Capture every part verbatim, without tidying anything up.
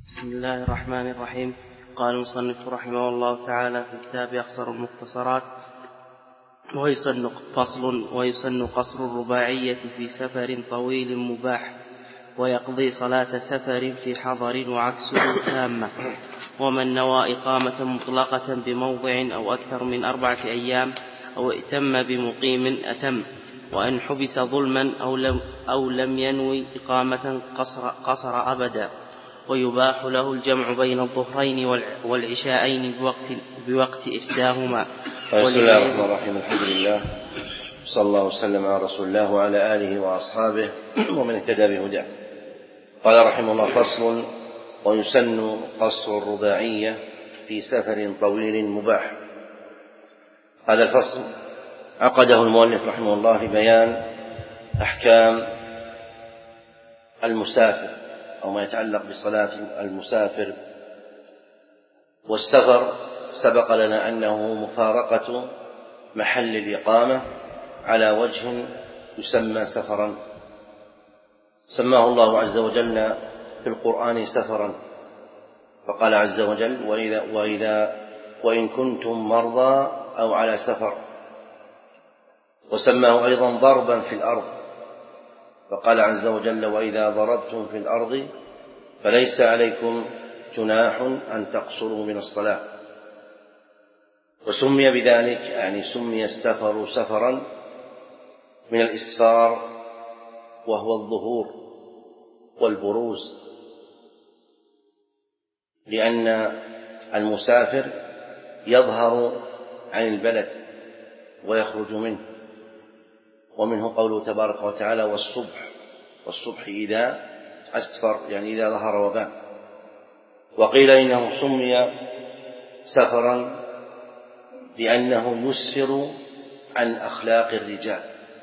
بسم الله الرحمن الرحيم. قال المصنف رحمه الله تعالى في كتاب أخصر المختصرات: ويسن فصل ويسن قصر الرباعية في سفر طويل مباح، ويقضي صلاة سفر في حضر وعكسه تامة. ومن نوى إقامة مطلقة بموضع أو أكثر من أربعة أيام أو ائتم بمقيم أتم، وأن حبس ظلما أو لم, أو لم ينوي إقامة قصر, قصر أبدا. ويباح له الجمع بين الظهرين والعشاءين بوقت, بوقت إحداهما. بسم الله الرحمن الرحيم. الحمد لله، صلى الله وسلم على رسول الله وعلى آله وأصحابه ومن اهتدى بهداه. قال رحمه الله: فصل: ويسن قصر الرباعية في سفر طويل مباح. هذا الفصل عقده المؤلف رحمه الله لبيان أحكام المسافر أو ما يتعلق بصلاة المسافر. والسفر سبق لنا أنه مفارقة محل الإقامة على وجه يسمى سفرا، سماه الله عز وجل في القرآن سفرا، فقال عز وجل: وإذا, وإذا وإن كنتم مرضى أو على سفر. وسماه أيضا ضربا في الأرض، فقال عز وجل: وإذا ضربتم في الأرض فليس عليكم جناح أن تقصروا من الصلاة. وسمي بذلك، يعني سمي السفر سفرا من الإسفار، وهو الظهور والبروز، لأن المسافر يظهر عن البلد ويخرج منه. ومنه قوله تبارك وتعالى: والصبح والصبح إذا أسفر، يعني إذا ظهر وبان. وقيل إنه سمي سفرا لأنه يسفر عن أخلاق الرجال،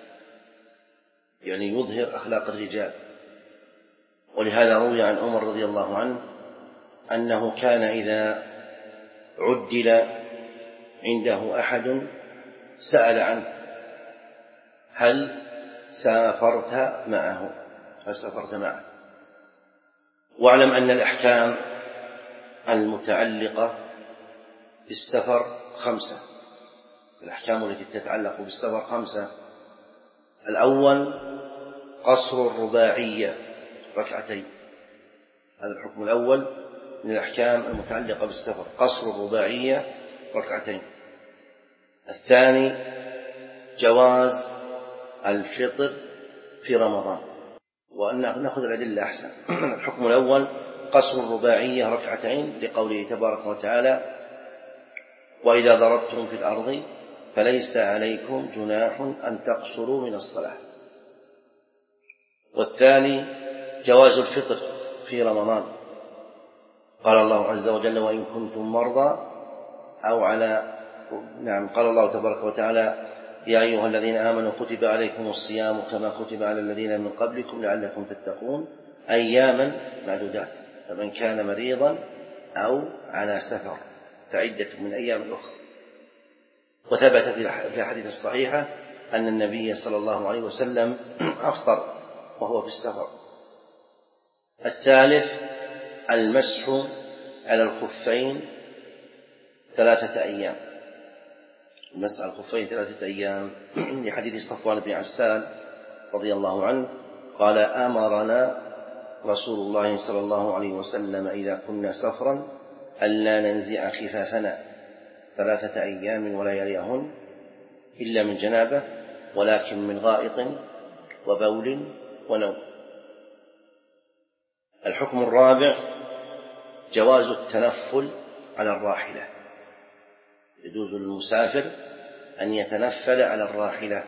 يعني يظهر أخلاق الرجال. ولهذا روي عن عمر رضي الله عنه أنه كان إذا عدل عنده أحد سأل عنه: هل سافرت معه هل سافرت معه واعلم أن الأحكام المتعلقة بالسفر خمسة. الأحكام التي تتعلق بالسفر خمسة. الأول قصر الرباعية ركعتين، هذا الحكم الأول من الأحكام المتعلقة بالسفر، قصر الرباعية ركعتين. الثاني جواز الفطر في رمضان، وأن نأخذ الأدلة أحسن. الحكم الأول قصر الرباعية ركعتين، لقوله تبارك وتعالى: وإذا ضربتم في الأرض فليس عليكم جناح أن تقصروا من الصلاة. والثاني جواز الفطر في رمضان، قال الله عز وجل: وإن كنتم مرضى أو على نعم قال الله تبارك وتعالى: يا أيها الذين آمنوا كتب عليكم الصيام كما كتب على الذين من قبلكم لعلكم تتقون أياما معدودات، فمن كان مريضا أو على سفر فعدة من أيام أخرى. وثبت في الحديث الصحيحة أن النبي صلى الله عليه وسلم أفطر وهو في السفر. الثالث المسح على الخفين ثلاثة أيام، المسح على الخفين ثلاثة أيام، لحديث صفوان بن عسال رضي الله عنه قال: أمرنا رسول الله صلى الله عليه وسلم إذا كنا سفرا ألا ننزع خفافنا ثلاثة أيام ولياليهن إلا من جنابة، ولكن من غائط وبول ونوم. الحكم الرابع جواز التنفل على الراحلة، يجوز للمسافر أن يتنفل على الراحلة.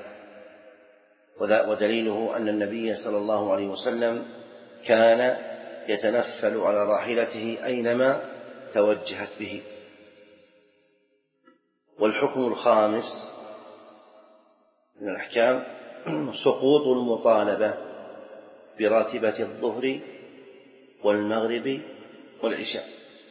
ودليله أن النبي صلى الله عليه وسلم كان يتنفل على راحلته أينما توجهت به. والحكم الخامس من الأحكام سقوط المطالبة براتبة الظهر والمغرب والعشاء.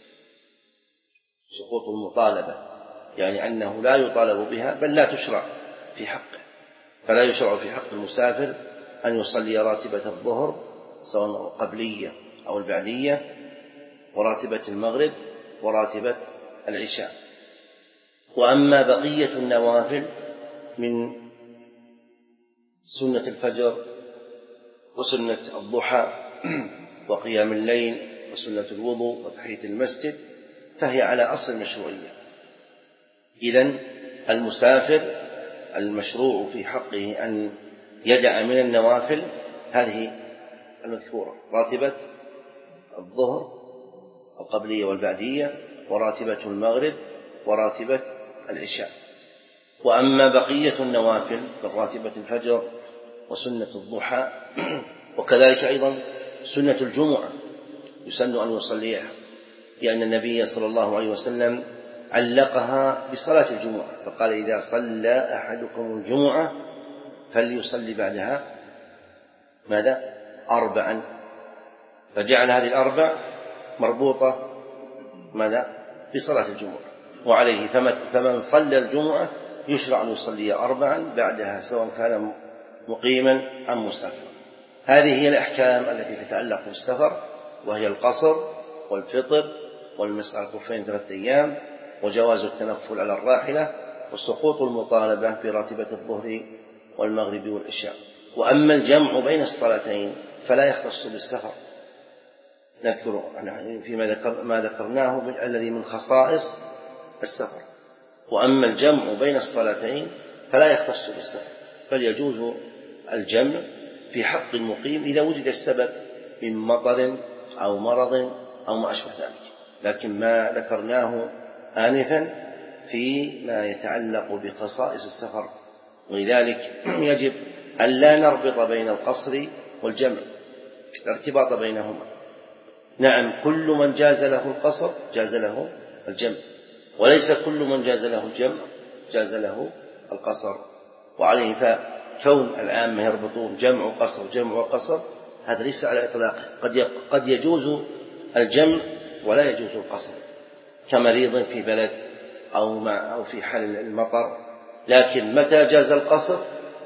سقوط المطالبة يعني أنه لا يطالب بها، بل لا تشرع في حقه. فلا يشرع في حق المسافر أن يصلي راتبة الظهر سواء قبلية أو البعدية وراتبة المغرب وراتبة العشاء. وأما بقية النوافل من سنة الفجر وسنة الضحى وقيام الليل وسنة الوضوء وتحية المسجد فهي على أصل المشروعية. إذن المسافر المشروع في حقه أن يدع من النوافل هذه المذكورة: راتبة الظهر القبلية والبعدية، وراتبة المغرب، وراتبة العشاء. وأما بقية النوافل كراتبة الفجر وسنة الضحى وكذلك أيضا سنة الجمعة يسن أن يصليها، لأن النبي صلى الله عليه وسلم علقها بصلاة الجمعة فقال: إذا صلى أحدكم الجمعة فليصلي بعدها ماذا؟ أربعا. فجعل هذه الأربع مربوطة ماذا؟ بصلاة الجمعة. وعليه فمن صلى الجمعة يشرع أن يصلي أربعا بعدها سواء كان مقيما أم مسافرا. هذه هي الأحكام التي تتعلق بالسفر، وهي القصر والفطر والمسح على الخفين ثلاثة أيام وجواز التنفل على الراحلة وسقوط المطالبة براتبة الظهر والمغرب والعشاء. وأما الجمع بين الصلاتين فلا يختص بالسفر، نذكر فيما ذكر ما ذكرناه الذي من خصائص السفر. وأما الجمع بين الصلاتين فلا يختص بالسفر، بل يجوز الجمع في حق المقيم إذا وجد السبب من مطر أو مرض أو ما أشبه ذلك. لكن ما ذكرناه آنفا فيما يتعلق بخصائص السفر، ولذلك يجب أن لا نربط بين القصر والجمع، الارتباط بينهما. نعم، كل من جاز له القصر جاز له الجمع، وليس كل من جاز له الجمع جاز له القصر. وعليه فكون العامة يربطون جمع وقصر جمع وقصر هذا ليس على إطلاقه، قد قد يجوز الجمع ولا يجوز القصر، كمريض في بلد أو مع أو في حال المطر. لكن متى جاز القصر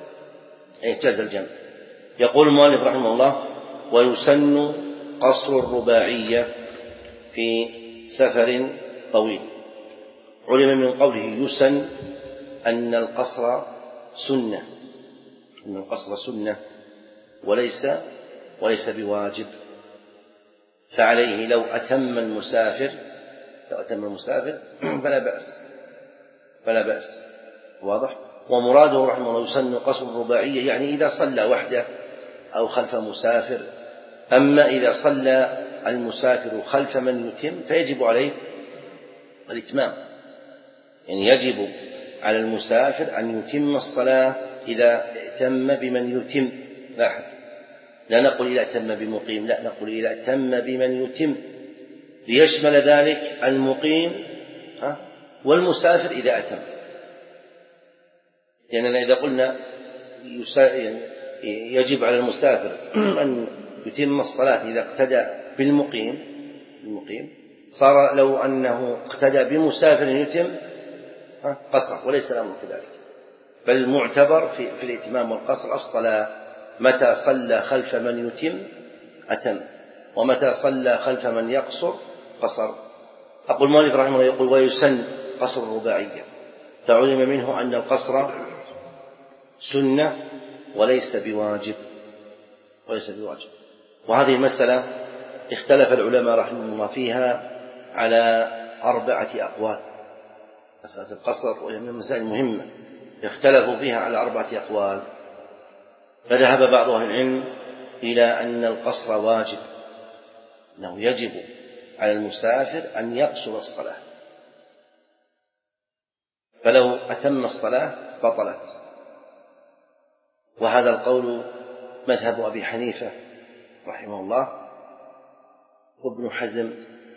جاز الجمع. يقول المؤلف رحمه الله: ويسن قصر الرباعية في سفر طويل. علم من قوله يسن أن القصر سنة، أن القصر سنة وليس وليس بواجب. فعليه لو أتم المسافر لو أتم المسافر فلا بأس فلا بأس واضح. ومراده رحمه الله يسن قصر الرباعية يعني إذا صلى وحده أو خلف مسافر. أما إذا صلى المسافر خلف من يتم فيجب عليه الإتمام، يعني يجب على المسافر أن يتم الصلاة إذا اتم بمن يتم. لاحظ، لا نقول إذا اتم بمقيم، لا نقول إذا اتم بمن يتم، ليشمل ذلك المقيم والمسافر إذا أتم. لأننا يعني إذا قلنا يجب على المسافر أن يتم الصلاة إذا اقتدى بالمقيم المقيم صار لو أنه اقتدى بمسافر يتم قصر، وليس الأمر كذلك. بل المعتبر في, في الإتمام والقصر الصلاة متى صلى خلف من يتم أتم، ومتى صلى خلف من يقصر قصر. أقول المؤلف رحمه الله يقول: ويسن قصر الرباعية. فعلم منه أن القصر سنة وليس بواجب وليس بواجب. وهذه المسألة اختلف العلماء رحمه الله فيها على أربعة أقوال. مسألة القصر وهي من المسائل المهمة، اختلفوا فيها على أربعة أقوال. فذهب بعض أهل العلم إلى أن القصر واجب، أنه يجب على المسافر أن يقصر الصلاة، فلو أتم الصلاة بطلت. وهذا القول مذهب أبي حنيفة رحمه الله وابن حزم،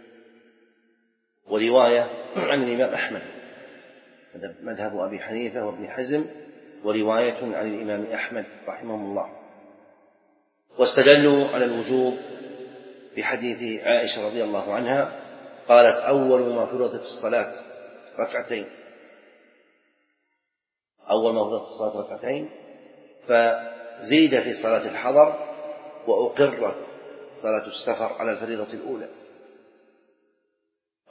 ورواية عن الإمام أحمد. مذهب أبي حنيفة وابن حزم ورواية عن الإمام أحمد رحمه الله. واستدلوا على الوجوب بحديث عائشة رضي الله عنها قالت: أول ما فرضت الصلاة ركعتين أول ما فرضت الصلاة ركعتين فزيد في صلاة الحضر وأقرت صلاة السفر على الفريضة الأولى.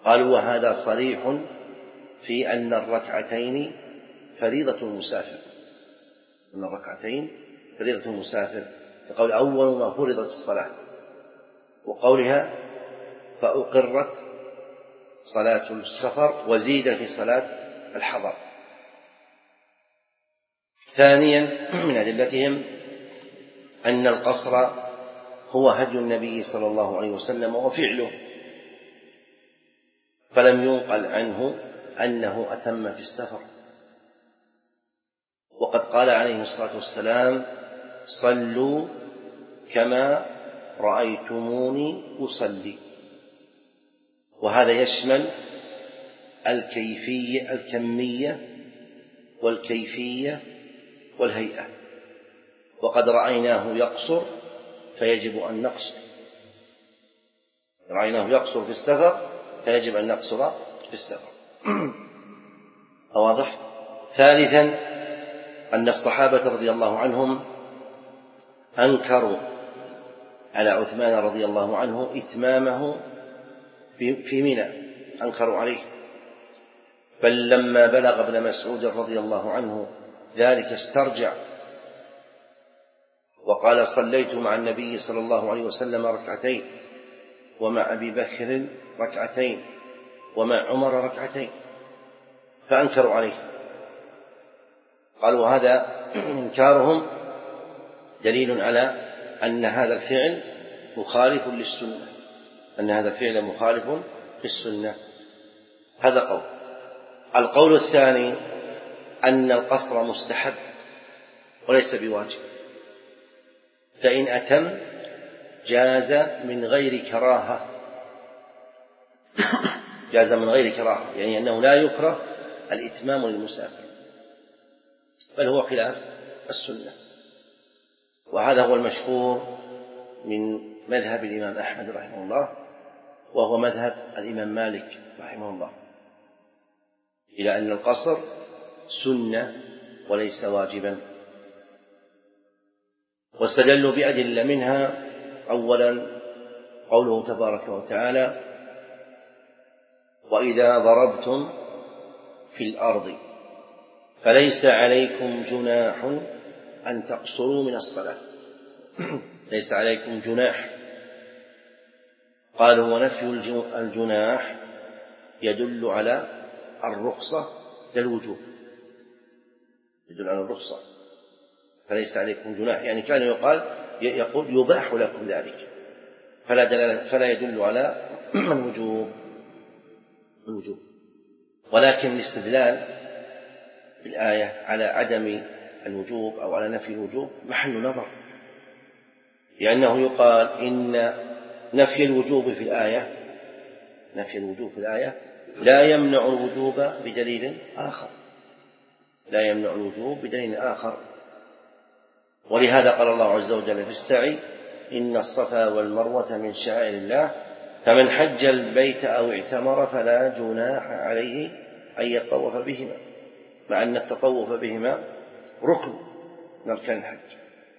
قالوا وهذا صريح في أن الركعتين فريضة المسافر، أن الركعتين فريضة المسافر، فقول أول ما فرضت الصلاة، وقولها فأقرت صلاة السفر وزيد في صلاة الحضر. ثانيا من أدلتهم أن القصر هو هدي النبي صلى الله عليه وسلم وفعله، فلم ينقل عنه أنه أتم في السفر، وقد قال عليه الصلاة والسلام صلوا كما رأيتموني أصلي، وهذا يشمل الكيفية الكمية والكيفية والهيئة، وقد رأيناه يقصر فيجب أن نقصر، رأيناه يقصر في السفر فيجب أن نقصر في السفر. واضح؟ ثالثا أن الصحابة رضي الله عنهم أنكروا على عثمان رضي الله عنه إتمامه في منى، أنكروا عليه، بل لما بلغ ابن مسعود رضي الله عنه ذلك استرجع وقال صليت مع النبي صلى الله عليه وسلم ركعتين، ومع أبي بكر ركعتين، ومع عمر ركعتين، فأنكروا عليه. قالوا هذا إنكارهم دليل على أن هذا الفعل مخالف للسنة، أن هذا الفعل مخالف للسنة. هذا قول. القول الثاني أن القصر مستحب وليس بواجب، فإن أتم جاز من غير كراهة، جاز من غير كراهة، يعني أنه لا يكره الإتمام للمسافر، بل هو خلاف السنة. وهذا هو المشهور من مذهب الإمام أحمد رحمه الله، وهو مذهب الإمام مالك رحمه الله، إلى أن القصر سنة وليس واجبا. واستدلوا بأدلة منها أولا قوله تبارك وتعالى وإذا ضربتم في الأرض فليس عليكم جناح أن تقصروا من الصلاة. ليس عليكم جناح، قالوا ونفي الجناح يدل على الرخصة للوجوب، يدل على الرخصة، فليس عليكم جناح، يعني كان يقال يقول يباح لكم ذلك، فلا دلالة، فلا يدل على الوجوب الوجوب ولكن الاستدلال بالآية على عدم الوجوب أو على نفي الوجوب محل نظر، لأنه يقال إن نفي الوجوب في الآية نفي الوجوب في الآية لا يمنع الوجوب بدليل آخر، لا يمنع الوجوب بدليل آخر. ولهذا قال الله عز وجل في السعي إن الصفا والمروة من شعائر الله فمن حج البيت أو اعتمر فلا جناح عليه أن يطوف بهما، مع أن التطوف بهما ركن من أركان الحج.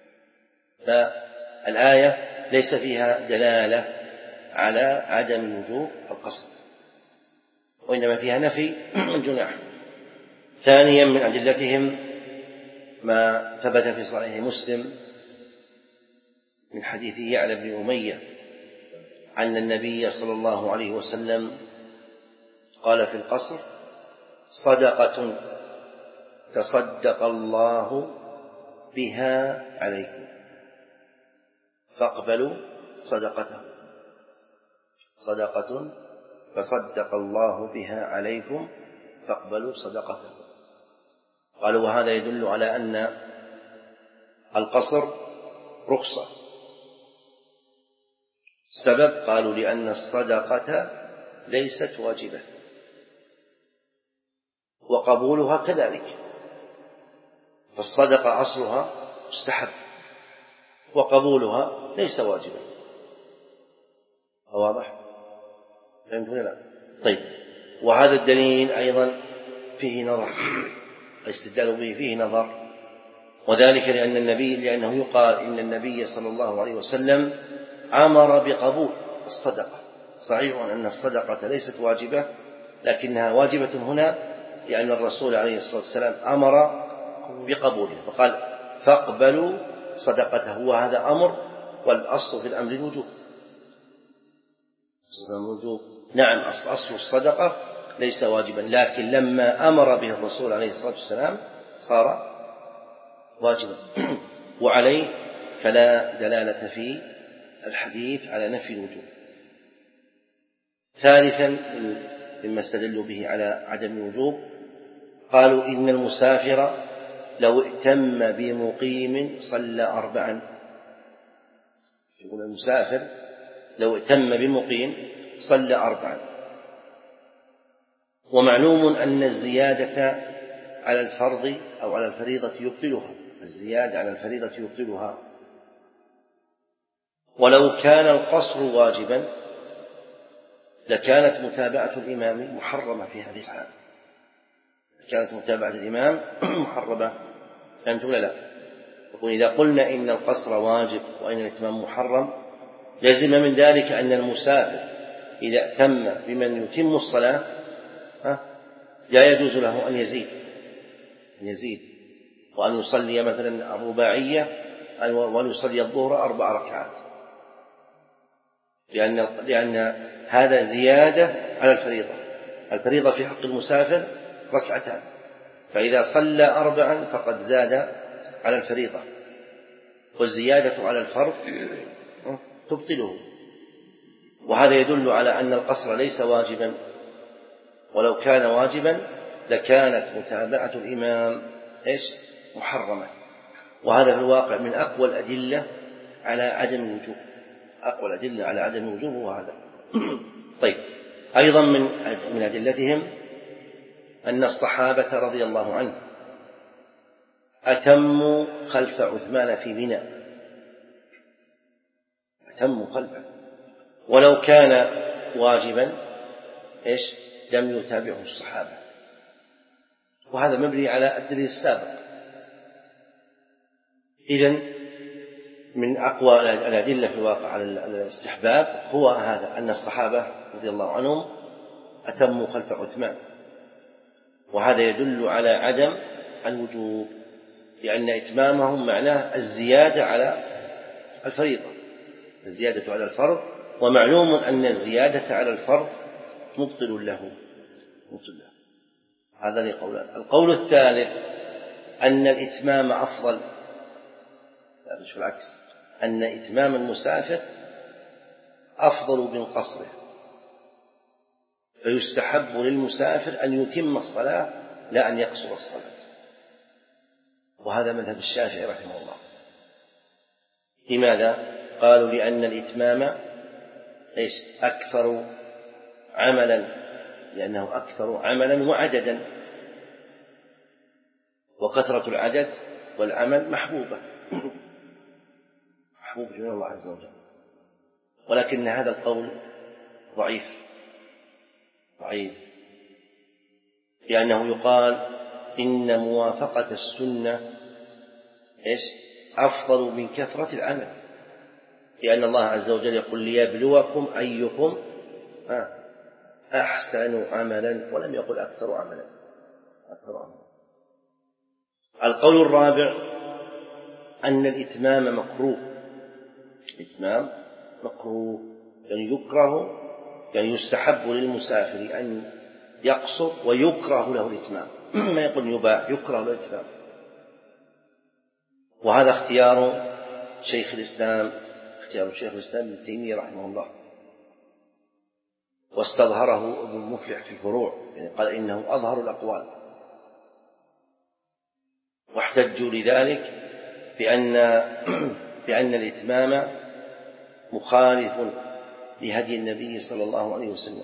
فالآية ليس فيها دلالة على عدم وجوب القصد، وإنما فيها نفي الجناح. ثانيا من أدلتهم ما ثبت في صحيح مسلم من حديث يعلى بن أمية أن النبي صلى الله عليه وسلم قال في القصر صدقة تصدق الله بها عليكم فاقبلوا صدقته، صدقة تصدق الله بها عليكم فاقبلوا صدقته. قالوا وهذا يدل على أن القصر رخصة. السبب قالوا لأن الصدقة ليست واجبة وقبولها كذلك، فالصدقة أصلها مستحب وقبولها ليس واجبا. واضح؟ فهمتوا لا؟ طيب، وهذا الدليل أيضا فيه نظر، الاستدلال به فيه نظر، وذلك لأن النبي لأنه يقال إن النبي صلى الله عليه وسلم أمر بقبول الصدقة صحيح أن الصدقة ليست واجبة، لكنها واجبة هنا لأن الرسول عليه الصلاة والسلام أمر بقبولها، فقال فاقبلوا صدقته، وهذا أمر، والأصل في الأمر الوجوب. نعم، أصل الصدقة ليس واجبا، لكن لما أمر به الرسول عليه الصلاة والسلام صار واجبا، وعليه فلا دلالة في الحديث على نفي الوجوب. ثالثا مما استدلوا به على عدم الوجوب، قالوا إن المسافر لو ائتم بمقيم صلى أربعا. يقول المسافر لو ائتم بمقيم صلى أربعا، ومعلوم أن الزيادة على الفرض أو على الفريضة يبطلها، الزيادة على الفريضة يبطلها. ولو كان القصر واجبا لكانت متابعة الإمام محرمة في هذه الحال، كانت متابعة الإمام محرمة. فهمت ولا لا؟ يقول إذا قلنا إن القصر واجب وإن الإتمام محرم، لزم من ذلك أن المسافر إذا ائتم بمن يتم الصلاة لا يجوز له أن يزيد أن يزيد وأن يصلي مثلا الرباعية وأن يصلي الظهر أربع ركعات، لأن لأن هذا زيادة على الفريضة. الفريضة في حق المسافر ركعتان، فإذا صلى أربعا فقد زاد على الفريضة، والزيادة على الفرض تبطله. وهذا يدل على أن القصر ليس واجبا، ولو كان واجبا لكانت متابعة الإمام إيش؟ محرمة. وهذا في الواقع من أقوى الأدلة على عدم الوجوب، أقوى الأدلة على عدم الوجوب هو هذا. طيب، أيضا من من أدلتهم أن الصحابة رضي الله عنهم أتموا خلف عثمان في منى، أتموا خلفه، ولو كان واجبا إيش؟ لم يتابعه الصحابة. وهذا مبني على الدليل السابق. إذن من أقوى الأدلة في الواقع على الاستحباب هو هذا، أن الصحابة رضي الله عنهم أتموا خلف عثمان، وهذا يدل على عدم الوجوب، لأن إتمامهم معناه الزيادة على الفريضة، الزيادة على الفرض، ومعلوم أن الزيادة على الفرض مبطل له مبطل له. هذا لي قولان. القول الثالث أن الإتمام أفضل، لا مش بالعكس، أن إتمام المسافر أفضل من قصره، فيستحب للمسافر أن يتم الصلاة لا أن يقصر الصلاة. وهذا مذهب الشافعي رحمه الله. لماذا؟ قالوا لأن الإتمام إيش؟ أكثر عملا، لأنه أكثر عملا وعددا، وكثرة العدد والعمل محبوبة محبوب من الله عز وجل. ولكن هذا القول ضعيف ضعيف لأنه يقال إن موافقة السنة إيش؟ أفضل من كثرة العمل، لأن الله عز وجل يقول ليبلوكم أيكم أحسن عملا، ولم يقل أكثر عملا أكثر عملا. القول الرابع أن الإتمام مكروه، الإتمام مكروه يعني يكره، يعني يستحب للمسافر أن يقصر ويكره له الإتمام، ما يقول يباح، يكره له الإتمام. وهذا اختيار شيخ الإسلام اختيار شيخ الإسلام ابن تيمية رحمه الله، واستظهره ابن المفلح في الفروع، يعني قال إنه أظهر الأقوال. واحتجوا لذلك بأن بأن الإتمام مخالف لهدي النبي صلى الله عليه وسلم،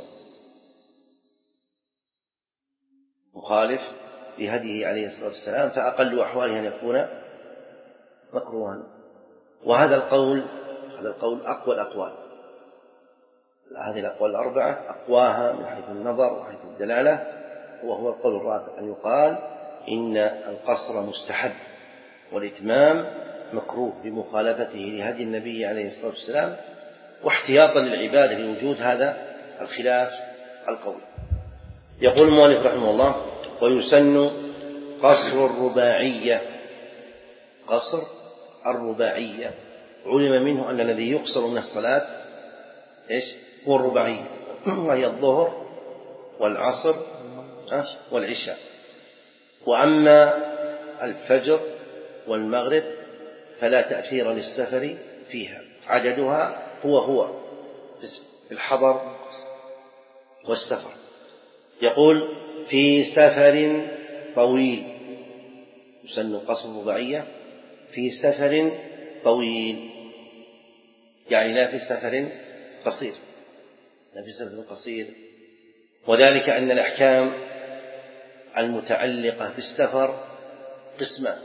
مخالف لهديه عليه الصلاة والسلام، فأقل أحواله أن يكون مكروها. وهذا القول هذا القول أقوى الأقوال، هذه الأقوال الأربعة أقواها من حيث النظر وحيث الدلالة، وهو القول الرابع أن يقال إن القصر مستحب والإتمام مكروه بمخالفته لهدي النبي عليه الصلاة والسلام، واحتياطا للعبادة لوجود هذا الخلاف القوي. يقول المؤلف رحمه الله: ويسن قصر الرباعية. قصر الرباعية علم منه أن الذي يقصر من الصلاة إيش؟ هو الرباعية، وهي الظهر والعصر والعشاء. وأما الفجر والمغرب فلا تأثير للسفر فيها، عددها هو هو في الحضر والسفر. يقول: في سفر طويل. يسن قصر الرباعية في سفر طويل، يعني لا في سفر قصير، لا في سفر قصير. وذلك أن الأحكام المتعلقة بالسفر قسمان: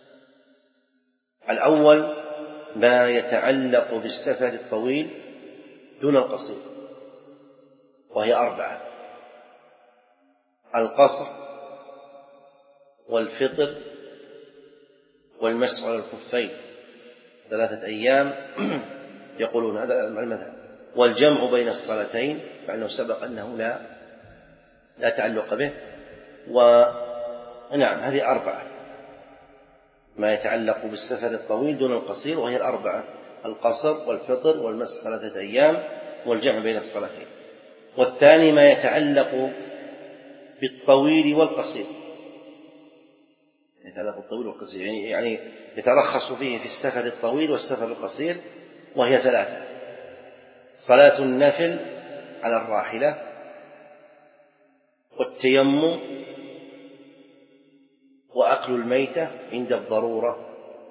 الأول ما يتعلق بالسفر الطويل دون القصير، وهي أربعة: القصر والفطر والمسح على الخفين ثلاثة أيام يقولون هذا المذهب، والجمع بين الصلاتين، فإنه سبق أنه لا لا تعلق به. ونعم هذه أربعة ما يتعلق بالسفر الطويل دون القصير، وهي الأربعة: القصر والفطر والمسح ثلاثة أيام والجمع بين الصلاتين. والثاني ما يتعلق بالطويل والقصير، يتعلق بالطويل والقصير يعني يعني يترخص فيه في السفر الطويل والسفر القصير، وهي ثلاثة: صلاة النفل على الراحلة، والتيمم، وأكل الميتة عند الضرورة.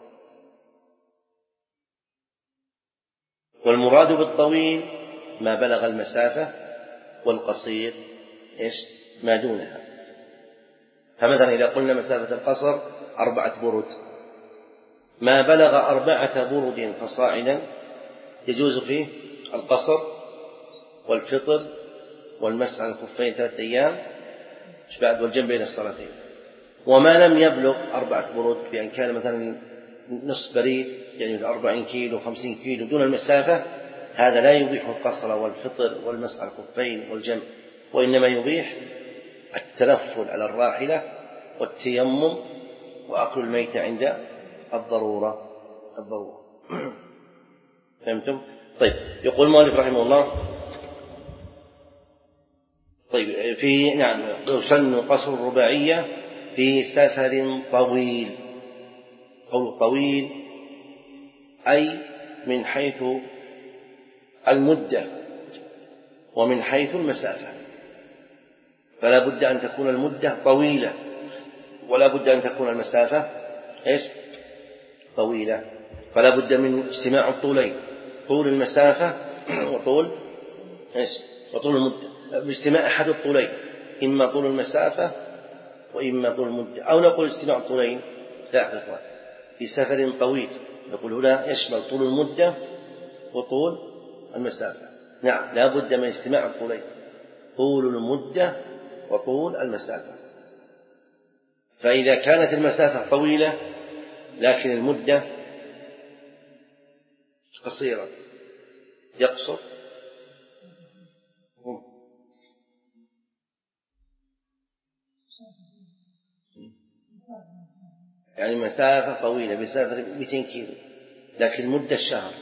والمراد بالطويل ما بلغ المسافة، والقصير إيش؟ ما دونها. فمثلا إذا قلنا مسافة القصر أربعة برد، ما بلغ أربعة برد فصاعدا يجوز فيه القصر والفطر والمسح على الخفين ثلاثة أيام بعد والجمع بين الصلاتين. وما لم يبلغ أربعة برد، بأن كان مثلا نصف بريد يعني أربعين كيلو خمسين كيلو دون المسافة، هذا لا يبيح القصر والفطر والمسح على الخفين والجمع، وإنما يبيح التنفل على الراحلة والتيمم وأكل الميت عند الضرورة الضرورة فهمتم؟ طيب، يقول المؤلف رحمه الله: طيب في نعم يسن قصر الرباعية في سفر طويل. قول طويل أي من حيث المدة ومن حيث المسافة، فلا بد أن تكون المدة طويلة، ولا بد أن تكون المسافة إيش؟ طويلة. فلا بد من اجتماع الطولين، طول المسافة وطول إيش؟ وطول المدة، باجتماع أحد الطولين، إما طول المسافة وإما طول المدة، أو نقول اجتماع الطولين. لا، في سفر طويل نقول هنا يشمل طول المدة وطول المسافة. نعم، لا بد من اجتماع الطولين، طول المدة وطول المسافة. فإذا كانت المسافة طويلة لكن المدة قصيرة يقصر. يعني مسافة طويلة بسافر مئتين كيلو لكن مدة الشهر.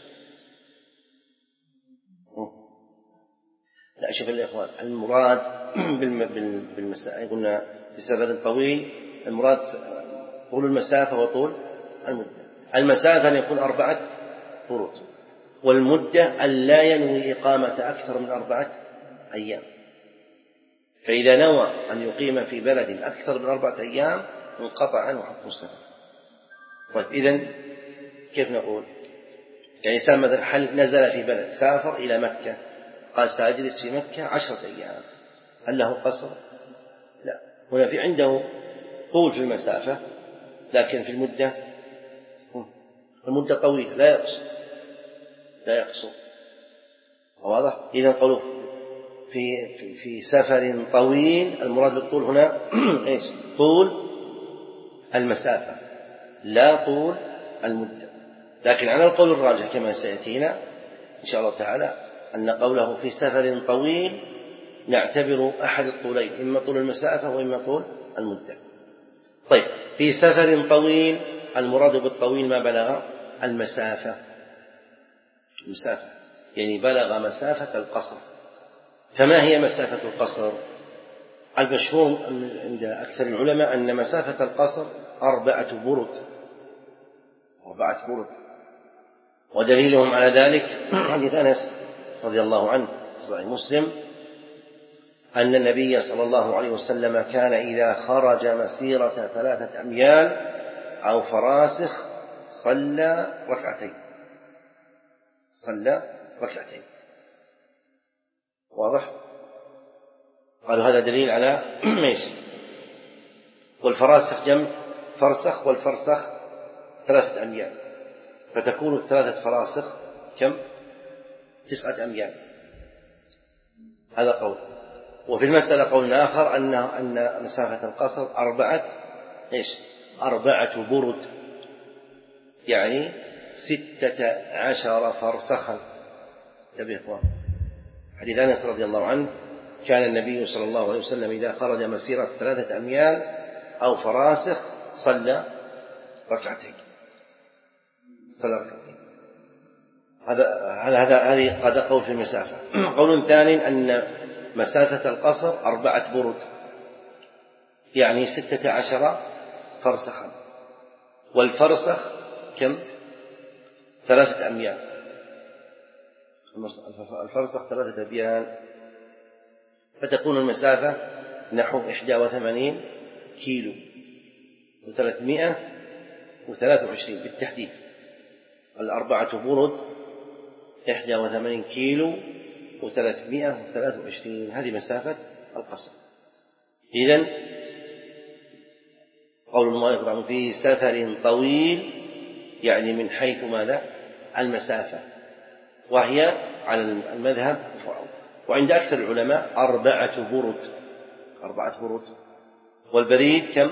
لا، شوف الإخوان، المراد بالمسافة قلنا بسفر طويل، المراد طول المسافة وطول المدة. المسافة أن يكون أربعة برود، والمدة أن لا ينوي إقامة أكثر من أربعة أيام. فإذا نوى أن يقيم في بلد أكثر من أربعة أيام انقطع عنه حكم السفر. طيب إذن كيف نقول؟ يعني إنسان مثلا نزل في بلد، سافر إلى مكة، قال سأجلس في مكة عشرة أيام، هل له قصر؟ لا، هنا في عنده طول في المسافة لكن في المدة المدة طويلة، لا يقصر لا يقصر واضح؟ إذن قالوا في في في سفر طويل، المراد بالطول هنا إيش؟ طول المسافة لا طول المدة. لكن على القول الراجح كما سيأتينا إن شاء الله تعالى أن قوله في سفر طويل نعتبر أحد الطولين، إما طول المسافة وإما طول المدة. طيب، في سفر طويل المراد بالطويل ما بلغ المسافة، المسافة يعني بلغ مسافة القصر. فما هي مسافة القصر؟ المشهور عند أكثر العلماء أن مسافة القصر أربعة برد، أربعة برد، ودليلهم على ذلك حديث أنس رضي الله عنه في صحيح مسلم أن النبي صلى الله عليه وسلم كان إذا خرج مسيرة ثلاثة أميال أو فراسخ صلى ركعتين، صلى ركعتين. واضح؟ قالوا هذا دليل على ميش. والفراسخ جمع فرسخ، والفرسخ ثلاثة أميال، فتكون الثلاثة فراسخ كم؟ تسعة أميال. هذا قول. وفي المسألة قول آخر أن أن مسافة القصر أربعة إيش؟ أربعة برد، يعني ستة عشر فرسخا. انتبه إخوان، حديث أنس رضي الله عنه كان النبي صلى الله عليه وسلم إذا خرج مسيرة ثلاثة أميال أو فراسخ صلى ركعتين، صلى ركعتين. هذا هذا هذه هذا قول في المسافة. قول ثاني أن مسافة القصر أربعة برد، يعني ستة عشر فرسخا، والفرسخ كم؟ ثلاثة أميال. الفرسخ ثلاثة أميال، فتكون المسافة نحو إحدى وثمانين كيلو وثلاثمائة وثلاثة وعشرين بالتحديد. الأربعة برد إحدى وثمانين كيلو وثلاثمائة وثلاثة وعشرين، هذه مسافة القصر. إذن قول المؤلف في سفر طويل يعني من حيث ماذا؟ المسافة، وهي على المذهب وعند أكثر العلماء أربعة برد، أربعة برد. والبريد كم؟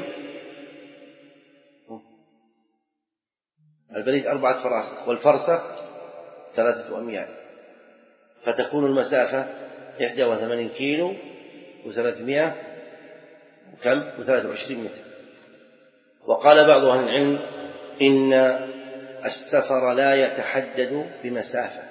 البريد أربعة فراسخ، والفرسخ ثلاثة أميال، فتكون المسافة إحدى وثمانين كيلو وثلاثمائة وكم؟ وثلاثة وعشرين متر. وقال بعض أهل العلم إن السفر لا يتحدد بمسافة،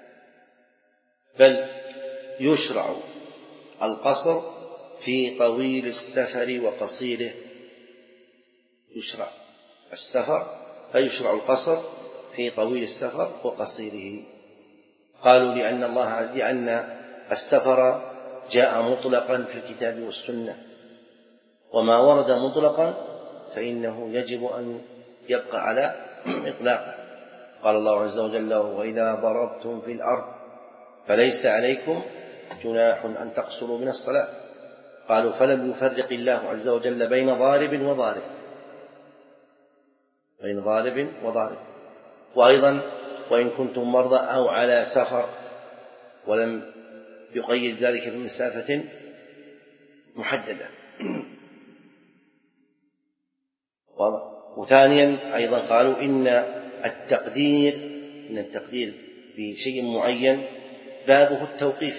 بل يشرع القصر في طويل السفر وقصيره. يشرع السفر فيشرع القصر في طويل السفر وقصيره. قالوا لأن الله لأن السفر جاء مطلقا في الكتاب والسنة، وما ورد مطلقا فإنه يجب أن يبقى على إطلاقه. قال الله عز وجل: وإذا ضربتم في الأرض فليس عليكم جناح أن تقصروا من الصلاة. قالوا: فلم يفرق الله عز وجل بين ضارب وضارب، بين ضارب وضارب. وأيضا وإن كنتم مرضى أو على سفر، ولم يقيد ذلك بمسافة محددة. وثانيا أيضا قالوا إن التقدير إن التقدير بشيء معين بابه التوقيف.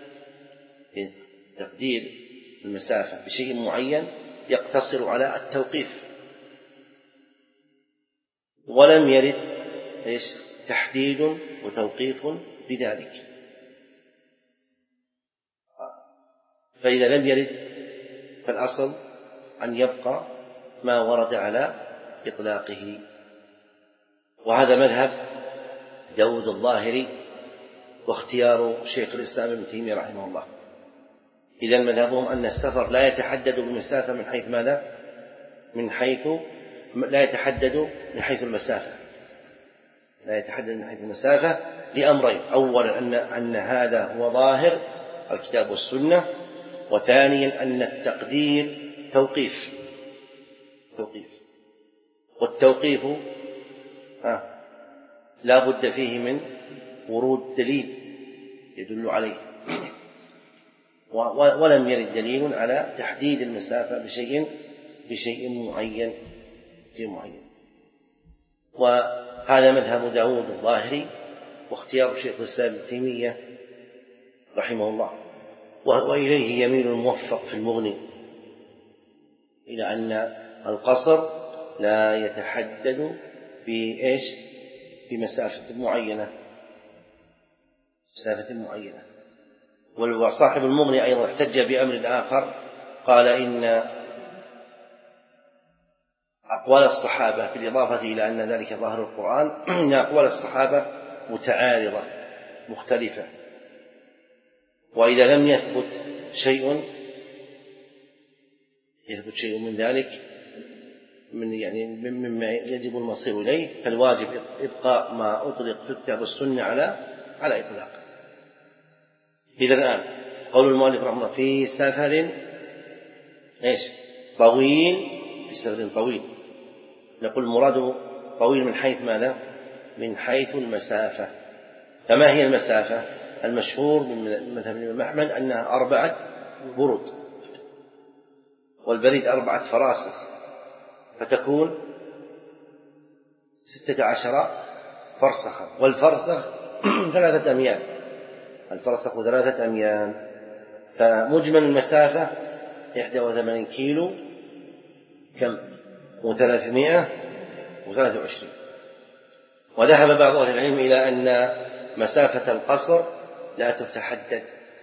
تقدير المسافة بشيء معين يقتصر على التوقيف، ولم يرد إيش تحديد وتوقيف بذلك. فإذا لم يرد فالأصل أن يبقى ما ورد على إطلاقه. وهذا مذهب داود الظاهري واختيار شيخ الإسلام ابن تيمية رحمه الله. إذا مذهبهم أن السفر لا يتحدد بالمسافة من حيث ماذا؟ من حيث لا يتحدد من حيث المسافة، لا يتحدد من حيث المسافة لأمرين: أولا أن أن هذا هو ظاهر الكتاب والسنة، وثانيا أن التقدير توقيف توقيف والتوقيف آه لا بد فيه من ورود دليل يدل عليه، ولم يرد دليل على تحديد المسافة بشيء بشيء معين شيء معين. وهذا مذهب داود الظاهري واختيار شيخ الإسلام ابن تيمية رحمه الله. وإليه يميل الموفق في المغني إلى أن القصر لا يتحدد بإيش؟ بمسافة معينة، مسافة معينة. وصاحب المغني أيضا احتج بأمر آخر، قال إن أقوال الصحابة بالإضافة إلى أن ذلك ظاهر القرآن إن أقوال الصحابة متعارضة مختلفة، وإذا لم يثبت شيء يثبت شيء من ذلك من يعني مما يجب المصير إليه، فالواجب إبقاء ما أطلق في الكتاب والسنة على على إطلاق. إذا الآن قول المؤلف رحمه الله في سفر إيش طويل، في سفر طويل، نقول المراد طويل من حيث ماذا؟ من حيث المسافة. فما هي المسافة؟ المشهور من مذهب الإمام أحمد أنها أربعة برد، والبريد أربعة فراسخ، فتكون ستة عشر فرسخا، والفرسخ ثلاثة أميال، الفرسخ ثلاثة أميال، فمجمل المسافة إحدى وثمانين كيلو كم؟ وثلاثمائة وثلاثة وعشرين. وذهب بعض أهل العلم إلى أن مسافة القصر لا تتحدد،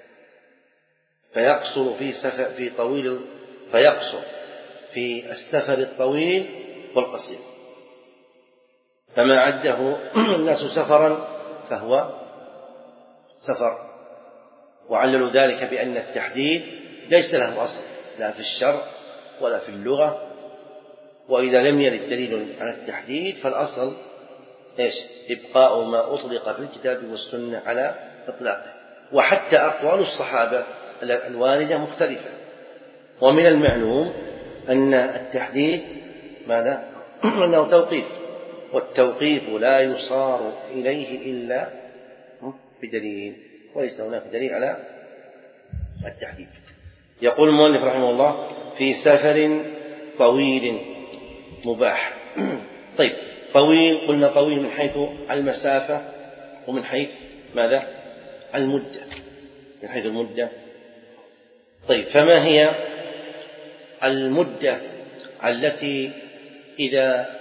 فيقصر في سفر في طويل فيقصر في السفر الطويل والقصير، فما عده الناس سفرا فهو سفر. وعللوا ذلك بأن التحديد ليس له أصل لا في الشرع ولا في اللغة، وإذا لم يرد دليل على التحديد فالأصل إيش؟ إبقاء ما أطلق في الكتاب والسنة على إطلاقه. وحتى أقوال الصحابة الواردة مختلفة، ومن المعلوم أن التحديد ماذا؟ أنه توقيف، والتوقيف لا يصار إليه إلا بدليل، وليس هناك دليل على التحديد. يقول المؤلف رحمه الله في سفر طويل مباح. طيب طويل، قلنا طويل من حيث المسافة ومن حيث ماذا؟ المدة، من حيث المدة. طيب فما هي المدة التي إذا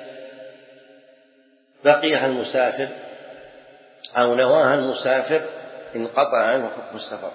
بقيها المسافر أو نواها المسافر انقطع عنه حكم السفر؟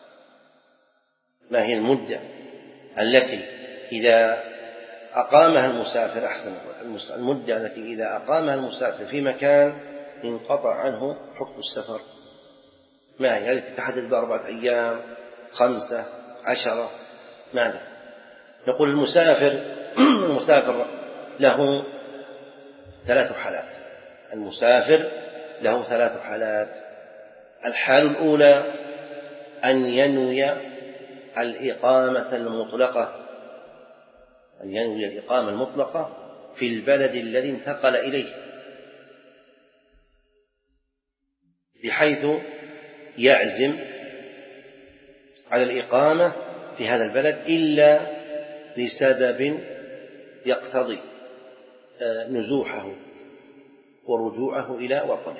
ما هي المدة التي إذا أقامها المسافر أحسن المدة التي إذا أقامها المسافر في مكان انقطع عنه حكم السفر؟ ما هي؟ هل تتحدد بأربعة أيام، خمسة، عشرة؟ ماذا؟ نقول المسافر المسافر له ثلاث حالات. المسافر له ثلاث حالات. الحال الأولى أن ينوي الإقامة المطلقة، أن ينوي الإقامة المطلقة في البلد الذي انتقل إليه، بحيث يعزم على الإقامة في هذا البلد إلا لسبب يقتضي نزوحه ورجوعه إلى وطنه،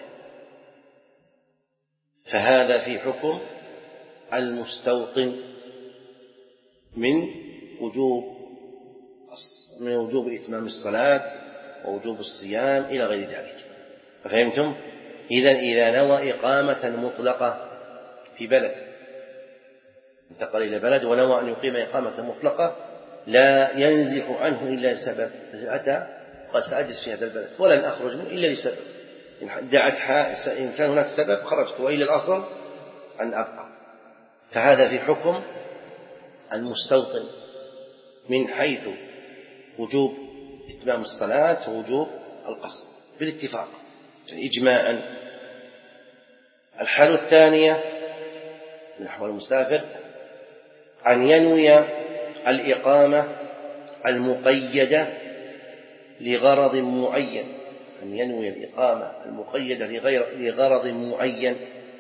فهذا في حكم المستوطن من وجوب من وجوب إتمام الصلاة ووجوب الصيام إلى غير ذلك. ففهمتم؟ إذن إذا نوى إقامة مطلقة في بلد، انتقل إلى بلد ونوى أن يقيم إقامة مطلقة لا ينزح عنه إلا سبب، أتى قد سأجلس في هذا البلد ولن أخرج منه إلا لسبب، إن دعت إن كان هناك سبب خرجت، وإلا الأصل أن أبقى. فهذا في حكم المستوطن من حيث وجوب إتمام الصلاة ووجوب القصر بالاتفاق يعني إجماعا. الحالة الثانية من أحوال المسافر أن ينوي الإقامة المقيدة لغرض معين، أن ينوي الإقامة المقيدة لغرض معين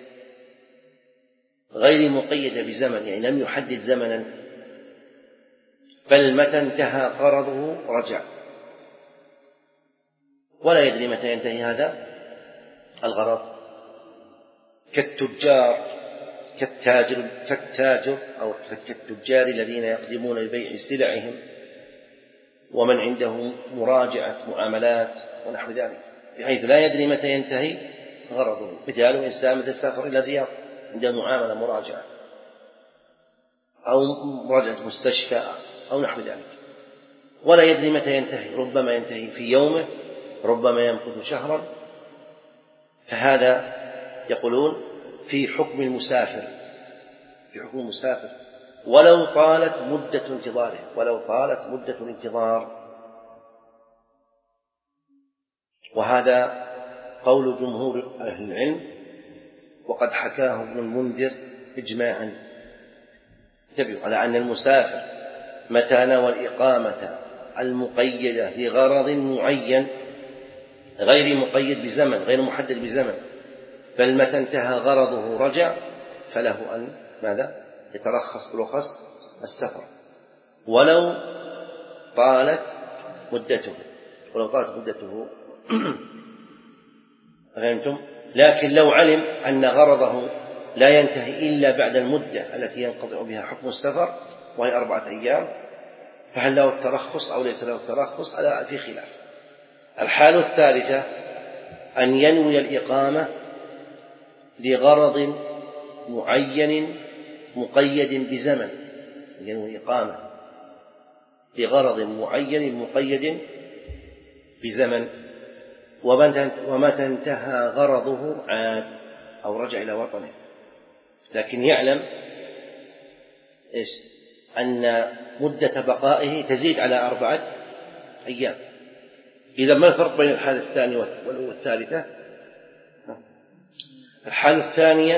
غير مقيدة بزمن، يعني لم يحدد زمنا، بل متى انتهى غرضه رجع، ولا يدري متى ينتهي هذا الغرض. كالتجار كالتاجر, كالتاجر أو كالتجار الذين يقدمون لبيع سلعهم ومن عنده مراجعة معاملات ونحو ذلك، بحيث لا يدري متى ينتهي غرضه. مثال إنسان مثل سافر إلى الرياض عنده معاملة مراجعة أو مراجعة مستشفى أو نحو ذلك، ولا يدري متى ينتهي، ربما ينتهي في يومه، ربما يمكث شهرا، فهذا يقولون في حكم المسافر، في حكم المسافر ولو طالت مدة انتظاره، ولو طالت مدة الانتظار. وهذا قول جمهور أهل العلم، وقد حكاه ابن المنذر إجماعا. انتبهوا على أن المسافر متى نوى الإقامة المقيدة لغرض معين غير مقيد بزمن، غير محدد بزمن، بل متى انتهى غرضه رجع، فله أن ماذا؟ يترخص برخص السفر ولو طالت مدته، ولو طالت مدته فهمتم؟ لكن لو علم أن غرضه لا ينتهي إلا بعد المدة التي ينقطع بها حكم السفر وهي أربعة أيام، فهل له الترخص أو ليس له الترخص؟ على في خلاف. الحالة الثالثة أن ينوي الإقامة لغرض معين مقيد بزمن، ينوي إقامة لغرض معين مقيد بزمن، ومتى انتهى غرضه عاد أو رجع إلى وطنه، لكن يعلم إيش؟ أن مدة بقائه تزيد على أربعة أيام. إذا ما الفرق بين الحالة الثانية والثالثة؟ الحالة الثانية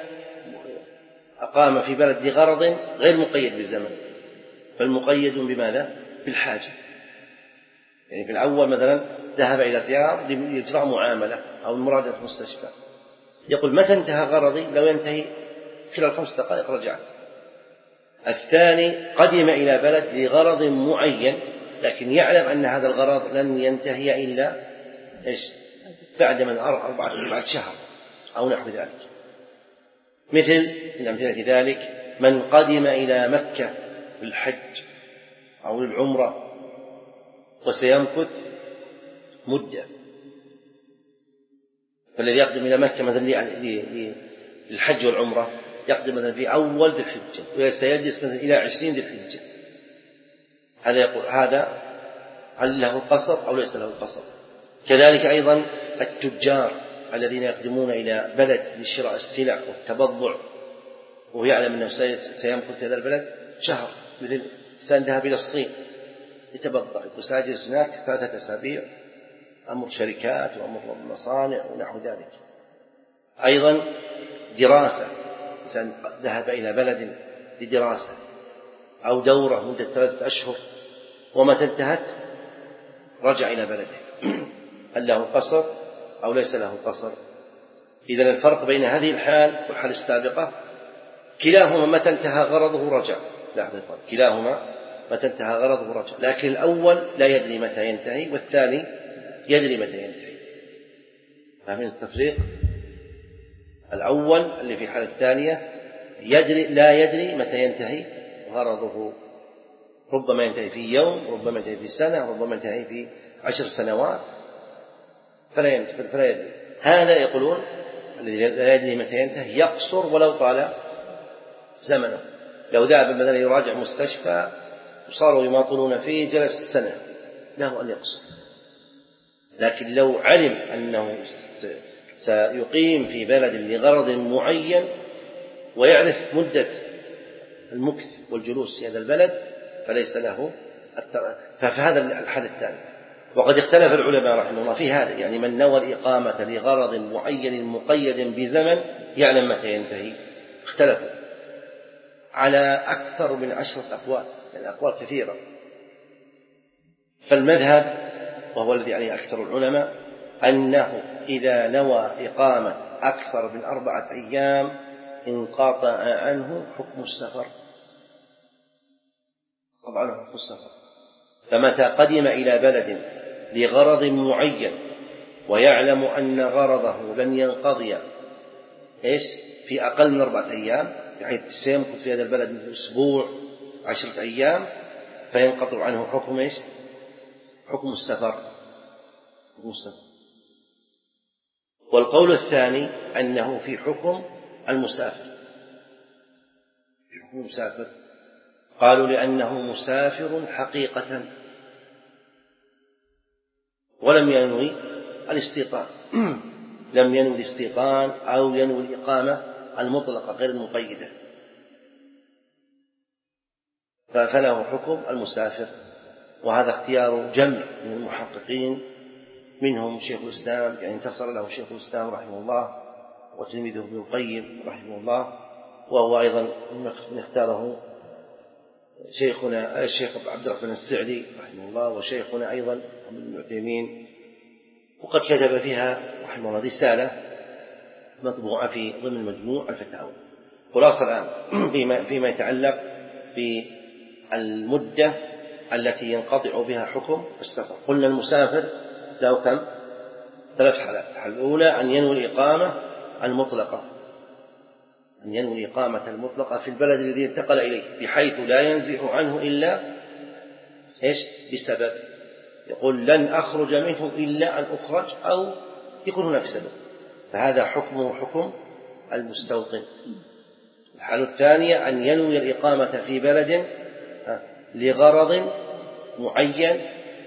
أقام في بلد لغرض غير مقيد بالزمن، بل مقيد بماذا؟ بالحاجة. يعني في الأول مثلا ذهب إلى الرياض ليجرى معاملة أو مراجعة مستشفى، يقول متى انتهى غرضي؟ لو ينتهي خلال خمس دقائق رجعت. الثاني قدم إلى بلد لغرض معين، لكن يعلم أن هذا الغرض لن ينتهي إلا إيش؟ بعد من أربعة بعد شهر أو نحو ذلك. مثل من أمثلة ذلك من قدم إلى مكة بالحج أو العمرة وسيمكث مدة، فالذي يقدم إلى مكة مثلا للحج والعمرة يقدم مثلا في أول ذي الحجة وسيجلس مثلا إلى عشرين ذي الحجة، هذا يقول هذا هل له القصر أو ليس له القصر؟ كذلك أيضا التجار الذين يقدمون إلى بلد لشراء السلع والتبضع وهو يعلم أنه سيمكث في هذا البلد شهر، مثل إنسان ذهب إلى الصين يتبضع وسيجلس هناك ثلاثة أسابيع، أمر شركات وأمر مصانع ونحو ذلك. أيضا دراسة، إنسان ذهب إلى بلد لدراسة أو دورة مدة ثلاثة أشهر ومتى انتهت رجع إلى بلده، هل له قصر أو ليس له قصر؟ إذن الفرق بين هذه الحال والحال السابقة كلاهما متى انتهى غرضه رجع، لا الفرق كلاهما متى انتهى غرضه رجع، لكن الأول لا يدري متى ينتهي والثاني يدري متى ينتهي. فمن التفريق الأول اللي في الحالة الثانية يدري لا يدري متى ينتهي غرضه، ربما ينتهي في يوم، ربما ينتهي في سنة، ربما ينتهي في عشر سنوات، فلا ينتهي فلا يدري. هذا يقولون الذي لا يدري متى ينتهي يقصر ولو طال زمنه. لو ذهب مثلا يراجع مستشفى وصاروا يماطلون فيه جلس سنة له أن يقصر، لكن لو علم أنه سيقيم في بلد لغرض معين ويعرف مدة المكث والجلوس في هذا البلد فليس له فهذا الحال الثاني. وقد اختلف العلماء رحمه الله في هذا، يعني من نوى الإقامة لغرض معين مقيد بزمن يعلم متى ينتهي، اختلفوا على أكثر من عشرة أقوال، يعني أقوال كثيرة. فالمذهب وهو الذي عليه أكثر العلماء أنه إذا نوى إقامة أكثر من أربعة أيام انقطع عنه حكم السفر، طبعا حكم السفر. فمتى قدم إلى بلد لغرض معين ويعلم أن غرضه لن ينقضي إيش في أقل من أربعة أيام بحيث سيمكث في هذا البلد مثل أسبوع عشرة أيام فينقطع عنه حكم إيش؟ حكم السفر. حكم السفر. والقول الثاني أنه في حكم المسافر. في حكم المسافر قالوا لأنه مسافر حقيقة ولم ينوي الاستيطان لم ينوي الاستيطان أو ينوي الإقامة المطلقة غير المقيدة، فله حكم المسافر. وهذا اختيار جمع من المحققين منهم شيخ الإسلام يعني انتصر له شيخ الإسلام رحمه الله وتلميذه ابن القيم رحمه الله، وهو أيضا من اختاره شيخنا الشيخ عبد الرحمن السعدي رحمه الله وشيخنا أيضا ابن عثيمين، وقد كتب فيها رحمه الله رسالة مطبوعة في ضمن مجموع الفتاوى. خلاصة الآن فيما, فيما يتعلق بالمدة التي ينقطع بها حكم السفر، قلنا المسافر له كم؟ ثلاث حالات. الحالة الأولى أن ينوي الإقامة المطلقة أن ينوي الإقامة المطلقة في البلد الذي انتقل إليه بحيث لا ينزح عنه إلا إيش؟ بسبب، يقول لن أخرج منه إلا أن أخرج، أو يكون هناك سبب، فهذا حكمه حكم المستوطن. الحالة الثانية أن ينوي الإقامة في بلد لغرض معين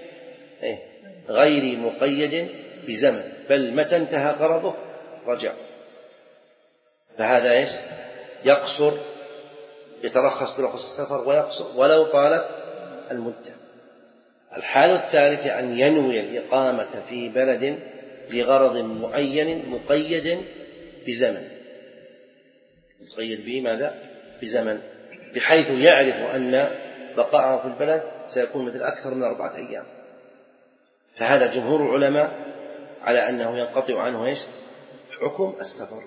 غير مقيد بزمن، بل متى انتهى غرضه رجع، فهذا إيش؟ يقصر، يترخص برخص السفر ويقصر ولو طالت المدة. الحالة الثالثة أن ينوي الإقامة في بلد لغرض معين مقيد بزمن، مقيد به ماذا؟ بزمن، بحيث يعرف أن بقاءه في البلد سيكون مثل أكثر من أربعة أيام، فهذا جمهور العلماء على أنه ينقطع عنه إيش؟ حكم السفر.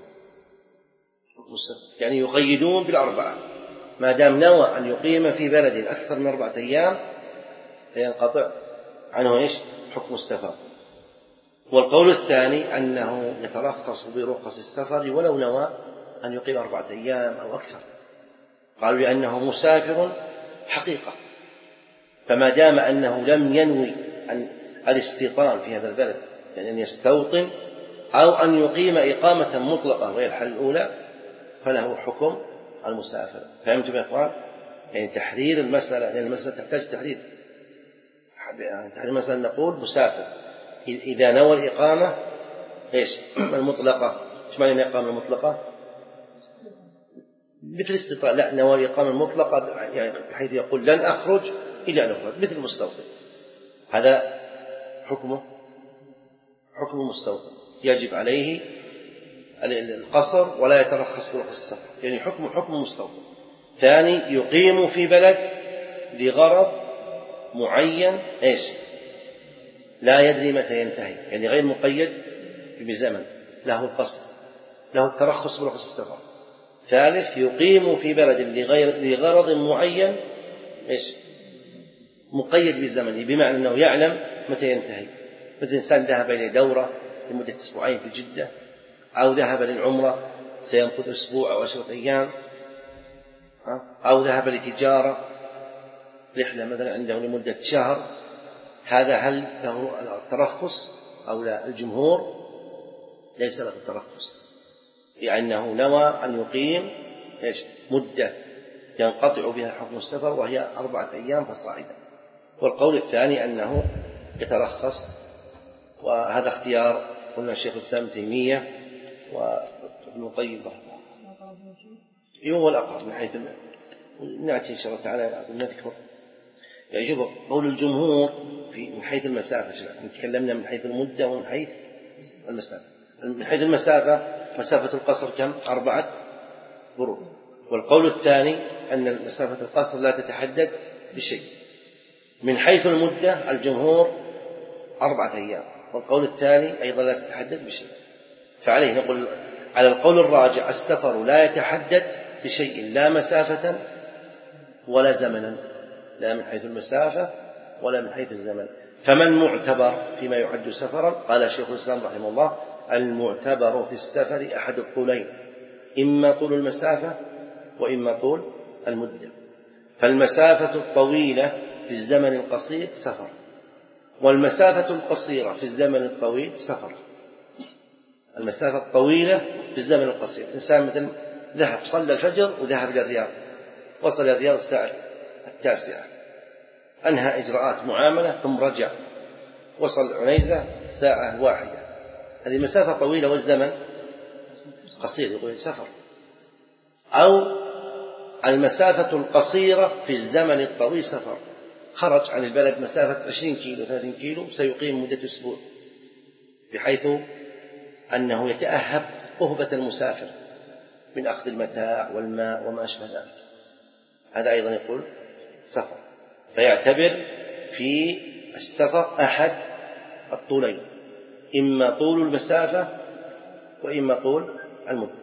يعني يقيدون بالأربعة، ما دام نوى أن يقيم في بلد أكثر من أربعة أيام فينقطع عنه إيش؟ حكم السفر. والقول الثاني أنه يترخص برخص السفر ولو نوى أن يقيم أربعة أيام أو أكثر، قالوا لأنه مسافر حقيقة، فما دام أنه لم ينوي أن الاستيطان في هذا البلد يعني أن يستوطن أو أن يقيم إقامة مطلقة غير الحالة الأولى فله حكم المسافر. فهمتم يا إخوان؟ يعني تحرير المسألة، لأن يعني المسألة تحتاج تحرير. تحرير المسألة نقول مسافر إذا نوى الإقامة إيش؟ المطلقة. إيش معنى الإقامة المطلقة؟ مثل استيطان، لا، نوى الإقامة المطلقة يعني بحيث يقول لن أخرج إلا أن أخرج مثل المستوطن، هذا حكمه حكم المستوطن، يجب عليه القصر ولا يترخص برخص السفر، يعني حكم حكم المستوطن. ثاني يقيم في بلد لغرض معين إيش؟ لا يدري متى ينتهي، يعني غير مقيد بزمن، له القصد، له الترخص برخص السفر. ثالث يقيم في بلد لغير لغرض معين إيش؟ مقيد بالزمن، بمعنى أنه يعلم متى ينتهي، مثل إنسان ذهب إلى دورة لمدة أسبوعين في جدة، أو ذهب للعمرة سيمكث أسبوع أو عشرة أيام، أو ذهب لتجارة رحلة مثلا عنده لمدة شهر، هذا هل له الترخص أو لا؟ الجمهور ليس له الترخص، لأنه نوى أن يقيم إيش؟ مدة ينقطع بها حكم السفر وهي أربعة أيام فصاعدا. والقول الثاني أنه يترخص، وهذا اختيار قلنا الشيخ الإسلام ابن تيمية وابن القيم رحمه الله، هو الأقرب من حيث نأتي إن شاء الله تعالى نذكر. يعني شوفوا قول الجمهور في من حيث المسافة، تكلمنا من حيث المدة ومن حيث المسافة. من حيث المسافة مسافة القصر كم؟ أربعة برود. والقول الثاني أن مسافة القصر لا تتحدد بشيء. من حيث المدة الجمهور أربعة أيام، والقول الثاني أيضا لا تتحدد بشيء. فعليه نقول على القول الراجع السفر لا يتحدد بشيء، لا مسافة ولا زمنا، لا من حيث المسافة ولا من حيث الزمن. فمن معتبر فيما يعد سفرا؟ قال شيخ الإسلام رحمه الله المعتبر في السفر أحد القولين، إما طول المسافة وإما طول المدة. فالمسافة الطويلة في الزمن القصير سفر، والمسافة القصيرة في الزمن الطويل سفر. المسافة الطويلة في الزمن القصير، إنسان مثل ذهب صلى الفجر وذهب إلى الرياض، وصل إلى الرياض الساعة التاسعة، أنهى إجراءات معاملة ثم رجع، وصل عنيزة الساعة واحدة، هذه مسافة طويلة والزمن قصير، يقول سفر. أو المسافة القصيرة في الزمن الطويل سفر، خرج عن البلد مسافة عشرين كيلو ثلاثين كيلو، سيقيم مدة أسبوع، بحيث أنه يتأهب أهبة المسافر من أخذ المتاع والماء وما أشبه ذلك، هذا أيضا يقول سفر. فيعتبر في السفر أحد الطولين، إما طول المسافة وإما طول المدة.